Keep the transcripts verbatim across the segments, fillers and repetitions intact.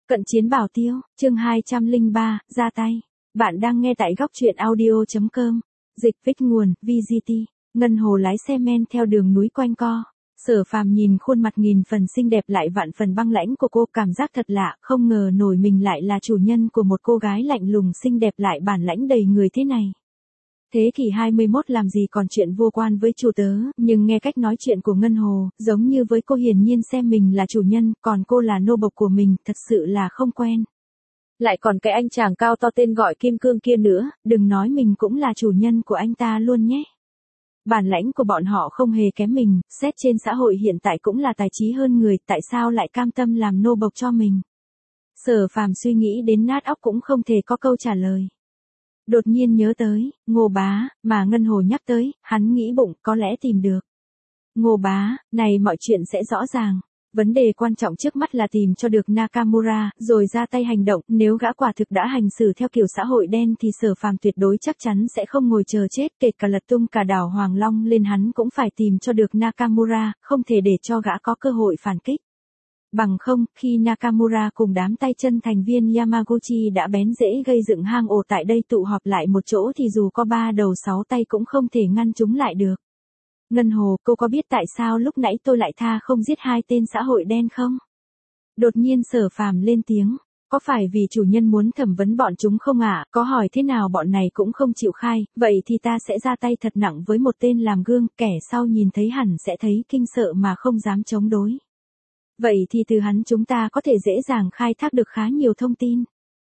Cận chiến bảo tiêu, chương hai trăm lẻ ba, ra tay. Bạn đang nghe tại góc truyện audio.com. Dịch viết nguồn, vê giê tê. Ngân Hồ lái xe men theo đường núi quanh co. Sở Phàm nhìn khuôn mặt nghìn phần xinh đẹp lại vạn phần băng lãnh của cô, cảm giác thật lạ, không ngờ nổi mình lại là chủ nhân của một cô gái lạnh lùng xinh đẹp lại bản lãnh đầy người thế này. Thế kỷ hai mươi mốt làm gì còn chuyện vô quan với chủ tớ, nhưng nghe cách nói chuyện của Ngân Hồ, giống như với cô hiển nhiên xem mình là chủ nhân, còn cô là nô bộc của mình, thật sự là không quen. Lại còn cái anh chàng cao to tên gọi Kim Cương kia nữa, đừng nói mình cũng là chủ nhân của anh ta luôn nhé. Bản lãnh của bọn họ không hề kém mình, xét trên xã hội hiện tại cũng là tài trí hơn người, tại sao lại cam tâm làm nô bộc cho mình? Sở Phàm suy nghĩ đến nát óc cũng không thể có câu trả lời. Đột nhiên nhớ tới, Ngô Bá, mà Ngân Hồ nhắc tới, hắn nghĩ bụng, có lẽ tìm được. Ngô Bá, này mọi chuyện sẽ rõ ràng. Vấn đề quan trọng trước mắt là tìm cho được Nakamura, rồi ra tay hành động, nếu gã quả thực đã hành xử theo kiểu xã hội đen thì Sở Phàm tuyệt đối chắc chắn sẽ không ngồi chờ chết, kể cả lật tung cả đảo Hoàng Long lên hắn cũng phải tìm cho được Nakamura, không thể để cho gã có cơ hội phản kích. Bằng không, khi Nakamura cùng đám tay chân thành viên Yamaguchi đã bén rễ gây dựng hang ổ tại đây tụ họp lại một chỗ thì dù có ba đầu sáu tay cũng không thể ngăn chúng lại được. Ngân Hồ, cô có biết tại sao lúc nãy tôi lại tha không giết hai tên xã hội đen không? Đột nhiên Sở Phàm lên tiếng, có phải vì chủ nhân muốn thẩm vấn bọn chúng không ạ? À? Có hỏi thế nào bọn này cũng không chịu khai, vậy thì ta sẽ ra tay thật nặng với một tên làm gương, kẻ sau nhìn thấy hẳn sẽ thấy kinh sợ mà không dám chống đối. Vậy thì từ hắn chúng ta có thể dễ dàng khai thác được khá nhiều thông tin.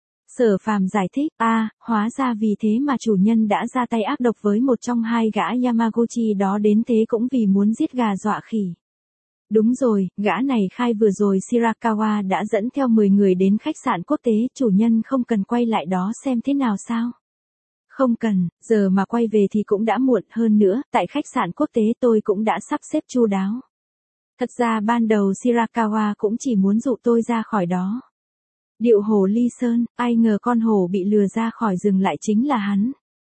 Sở Phàm giải thích, a, à, hóa ra vì thế mà chủ nhân đã ra tay ác độc với một trong hai gã Yamaguchi đó đến thế cũng vì muốn giết gà dọa khỉ. Đúng rồi, gã này khai vừa rồi Shirakawa đã dẫn theo mười người đến khách sạn quốc tế, chủ nhân không cần quay lại đó xem thế nào sao? Không cần, giờ mà quay về thì cũng đã muộn, hơn nữa, tại khách sạn quốc tế tôi cũng đã sắp xếp chu đáo. Thật ra ban đầu Shirakawa cũng chỉ muốn dụ tôi ra khỏi đó. Điệu hổ ly sơn, ai ngờ con hổ bị lừa ra khỏi rừng lại chính là hắn.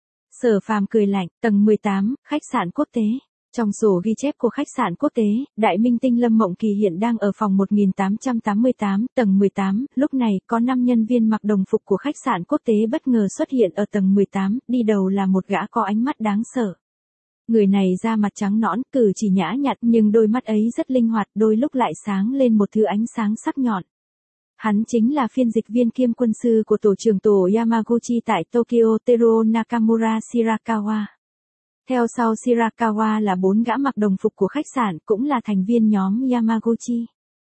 Sở Phàm cười lạnh, tầng mười tám, khách sạn quốc tế. Trong sổ ghi chép của khách sạn quốc tế, đại minh tinh Lâm Mộng Kỳ hiện đang ở phòng một nghìn tám trăm tám mươi tám, tầng mười tám, lúc này có năm nhân viên mặc đồng phục của khách sạn quốc tế bất ngờ xuất hiện ở tầng mười tám, đi đầu là một gã có ánh mắt đáng sợ. Người này da mặt trắng nõn, cử chỉ nhã nhặn nhưng đôi mắt ấy rất linh hoạt, đôi lúc lại sáng lên một thứ ánh sáng sắc nhọn. Hắn chính là phiên dịch viên kiêm quân sư của tổ trưởng tổ Yamaguchi tại Tokyo, Teruo Nakamura Shirakawa. Theo sau Shirakawa là bốn gã mặc đồng phục của khách sạn, cũng là thành viên nhóm Yamaguchi.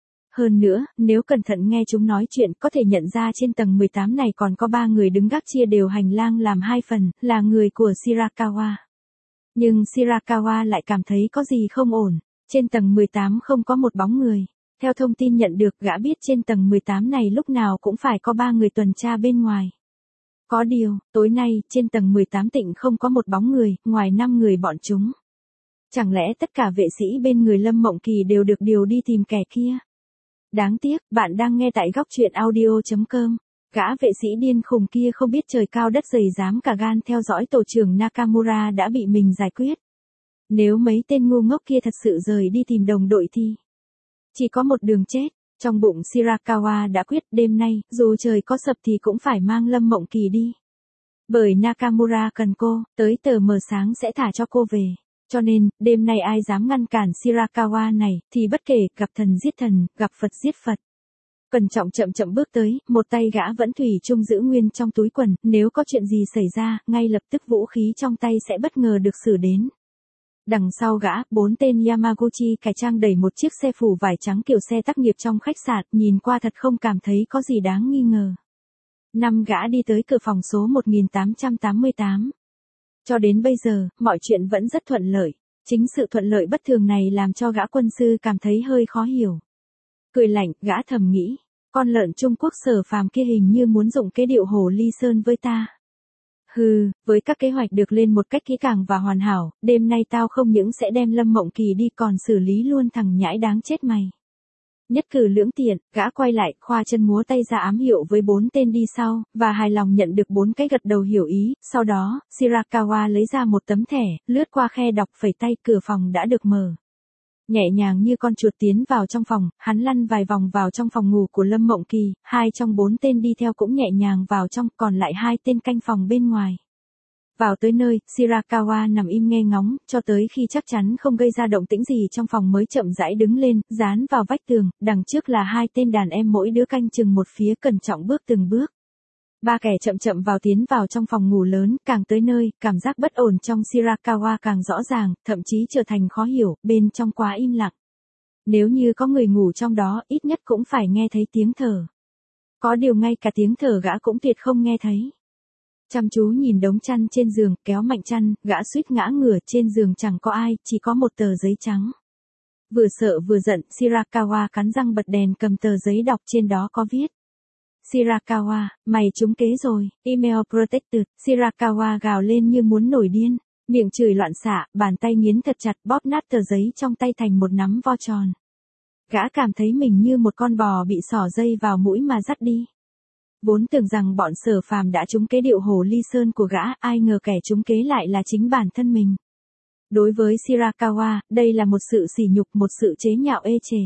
Hơn nữa, nếu cẩn thận nghe chúng nói chuyện, có thể nhận ra trên tầng mười tám này còn có ba người đứng gác chia đều hành lang làm hai phần, là người của Shirakawa. Nhưng Shirakawa lại cảm thấy có gì không ổn, trên tầng mười tám không có một bóng người. Theo thông tin nhận được, gã biết trên tầng mười tám này lúc nào cũng phải có ba người tuần tra bên ngoài. Có điều, tối nay, trên tầng mười tám tịnh không có một bóng người, ngoài năm người bọn chúng. Chẳng lẽ tất cả vệ sĩ bên người Lâm Mộng Kỳ đều được điều đi tìm kẻ kia? Đáng tiếc, bạn đang nghe tại góc truyện audio.com. Gã vệ sĩ điên khùng kia không biết trời cao đất dày dám cả gan theo dõi tổ trưởng Nakamura đã bị mình giải quyết. Nếu mấy tên ngu ngốc kia thật sự rời đi tìm đồng đội thì chỉ có một đường chết. Trong bụng Shirakawa đã quyết đêm nay, dù trời có sập thì cũng phải mang Lâm Mộng Kỳ đi. Bởi Nakamura cần cô, tới tờ mờ sáng sẽ thả cho cô về. Cho nên, đêm nay ai dám ngăn cản Shirakawa này, thì bất kể, gặp thần giết thần, gặp Phật giết Phật. Cẩn trọng chậm chậm bước tới, một tay gã vẫn thủy chung giữ nguyên trong túi quần, nếu có chuyện gì xảy ra, ngay lập tức vũ khí trong tay sẽ bất ngờ được sử đến. Đằng sau gã, bốn tên Yamaguchi cải trang đẩy một chiếc xe phủ vải trắng kiểu xe tác nghiệp trong khách sạn, nhìn qua thật không cảm thấy có gì đáng nghi ngờ. Năm gã đi tới cửa phòng số một nghìn tám trăm tám mươi tám. Cho đến bây giờ, mọi chuyện vẫn rất thuận lợi. Chính sự thuận lợi bất thường này làm cho gã quân sư cảm thấy hơi khó hiểu. Cười lạnh, gã thầm nghĩ, con lợn Trung Quốc Sở Phàm kia hình như muốn dụng cái điệu hổ ly sơn với ta. Hừ, với các kế hoạch được lên một cách kỹ càng và hoàn hảo, đêm nay tao không những sẽ đem Lâm Mộng Kỳ đi còn xử lý luôn thằng nhãi đáng chết mày. Nhất cử lưỡng tiện, gã quay lại, khoa chân múa tay ra ám hiệu với bốn tên đi sau, và hài lòng nhận được bốn cái gật đầu hiểu ý, sau đó, Shirakawa lấy ra một tấm thẻ, lướt qua khe đọc phẩy tay, cửa phòng đã được mở. Nhẹ nhàng như con chuột tiến vào trong phòng, hắn lăn vài vòng vào trong phòng ngủ của Lâm Mộng Kỳ, hai trong bốn tên đi theo cũng nhẹ nhàng vào trong, còn lại hai tên canh phòng bên ngoài. Vào tới nơi, Shirakawa nằm im nghe ngóng, cho tới khi chắc chắn không gây ra động tĩnh gì trong phòng mới chậm rãi đứng lên, dán vào vách tường, đằng trước là hai tên đàn em mỗi đứa canh chừng một phía, cẩn trọng bước từng bước. Ba kẻ chậm chậm vào tiến vào trong phòng ngủ lớn, càng tới nơi, cảm giác bất ổn trong Shirakawa càng rõ ràng, thậm chí trở thành khó hiểu, bên trong quá im lặng. Nếu như có người ngủ trong đó, ít nhất cũng phải nghe thấy tiếng thở. Có điều ngay cả tiếng thở gã cũng tuyệt không nghe thấy. Chăm chú nhìn đống chăn trên giường, kéo mạnh chăn, gã suýt ngã ngửa, trên giường chẳng có ai, chỉ có một tờ giấy trắng. Vừa sợ vừa giận, Shirakawa cắn răng bật đèn cầm tờ giấy đọc, trên đó có viết. Shirakawa, mày trúng kế rồi, email protected. Shirakawa gào lên như muốn nổi điên, miệng chửi loạn xạ, bàn tay nghiến thật chặt, bóp nát tờ giấy trong tay thành một nắm vo tròn. Gã cảm thấy mình như một con bò bị xỏ dây vào mũi mà dắt đi. Vốn tưởng rằng bọn Sở Phàm đã trúng kế điệu hồ ly sơn của gã, ai ngờ kẻ trúng kế lại là chính bản thân mình. Đối với Shirakawa, đây là một sự sỉ nhục, một sự chế nhạo ê chề.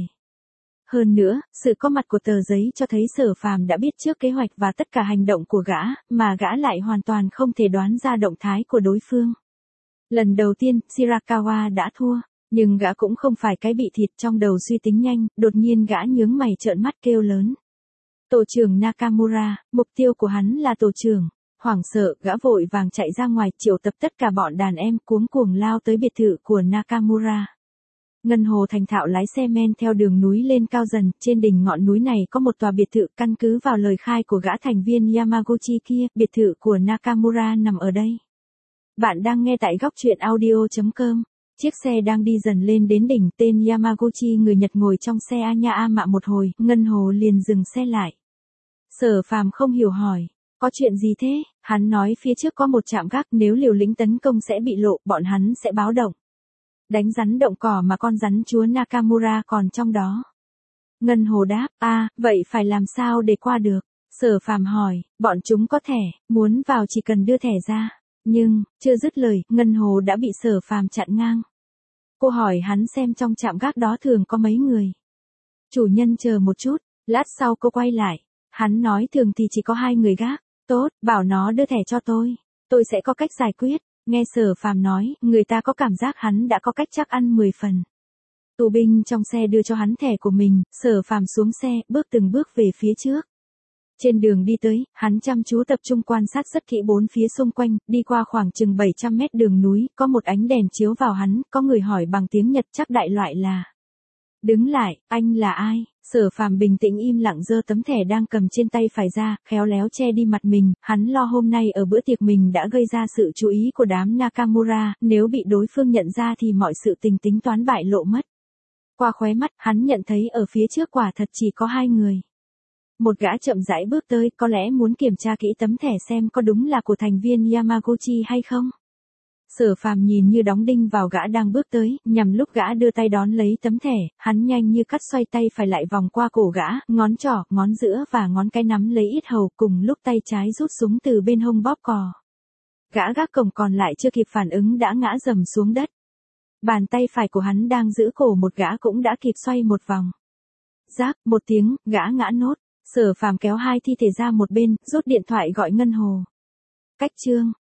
Hơn nữa, sự có mặt của tờ giấy cho thấy Sở Phàm đã biết trước kế hoạch và tất cả hành động của gã, mà gã lại hoàn toàn không thể đoán ra động thái của đối phương. Lần đầu tiên, Shirakawa đã thua, nhưng gã cũng không phải cái bị thịt, trong đầu suy tính nhanh, đột nhiên gã nhướng mày trợn mắt kêu lớn. Tổ trưởng Nakamura, mục tiêu của hắn là tổ trưởng. Hoảng sợ, gã vội vàng chạy ra ngoài, triệu tập tất cả bọn đàn em, cuống cuồng lao tới biệt thự của Nakamura. Ngân Hồ thành thạo lái xe men theo đường núi lên cao dần, trên đỉnh ngọn núi này có một tòa biệt thự, căn cứ vào lời khai của gã thành viên Yamaguchi kia, biệt thự của Nakamura nằm ở đây. Bạn đang nghe tại góc truyện audio chấm com. Chiếc xe đang đi dần lên đến đỉnh, tên Yamaguchi người Nhật ngồi trong xe a nha a mạ một hồi, Ngân Hồ liền dừng xe lại. Sở Phàm không hiểu hỏi, có chuyện gì thế? Hắn nói phía trước có một trạm gác, nếu liều lĩnh tấn công sẽ bị lộ, bọn hắn sẽ báo động. Đánh rắn động cỏ mà con rắn chúa Nakamura còn trong đó. Ngân Hồ đáp, a, à, vậy phải làm sao để qua được? Sở Phàm hỏi, bọn chúng có thẻ, muốn vào chỉ cần đưa thẻ ra. Nhưng, chưa dứt lời, Ngân Hồ đã bị Sở Phàm chặn ngang. Cô hỏi hắn xem trong trạm gác đó thường có mấy người. Chủ nhân chờ một chút, lát sau cô quay lại. Hắn nói thường thì chỉ có hai người gác. Tốt, bảo nó đưa thẻ cho tôi. Tôi sẽ có cách giải quyết. Nghe Sở Phàm nói, người ta có cảm giác hắn đã có cách chắc ăn mười phần. Tù binh trong xe đưa cho hắn thẻ của mình, Sở Phàm xuống xe, bước từng bước về phía trước. Trên đường đi tới, hắn chăm chú tập trung quan sát rất kỹ bốn phía xung quanh, đi qua khoảng chừng bảy trăm mét đường núi, có một ánh đèn chiếu vào hắn, có người hỏi bằng tiếng Nhật, chắc đại loại là. Đứng lại, anh là ai? Sở Phàm bình tĩnh im lặng giơ tấm thẻ đang cầm trên tay phải ra, khéo léo che đi mặt mình, hắn lo hôm nay ở bữa tiệc mình đã gây ra sự chú ý của đám Nakamura, nếu bị đối phương nhận ra thì mọi sự tình tính toán bại lộ mất. Qua khóe mắt, hắn nhận thấy ở phía trước quả thật chỉ có hai người. Một gã chậm rãi bước tới, có lẽ muốn kiểm tra kỹ tấm thẻ xem có đúng là của thành viên Yamaguchi hay không. Sở Phàm nhìn như đóng đinh vào gã đang bước tới, nhằm lúc gã đưa tay đón lấy tấm thẻ, hắn nhanh như cắt xoay tay phải lại vòng qua cổ gã, ngón trỏ, ngón giữa và ngón cái nắm lấy yết hầu, cùng lúc tay trái rút súng từ bên hông bóp cò. Gã gác cổng còn lại chưa kịp phản ứng đã ngã rầm xuống đất. Bàn tay phải của hắn đang giữ cổ một gã cũng đã kịp xoay một vòng. Rác, một tiếng, gã ngã nốt. Sở Phàm kéo hai thi thể ra một bên, rút điện thoại gọi Ngân Hồ. Cách chương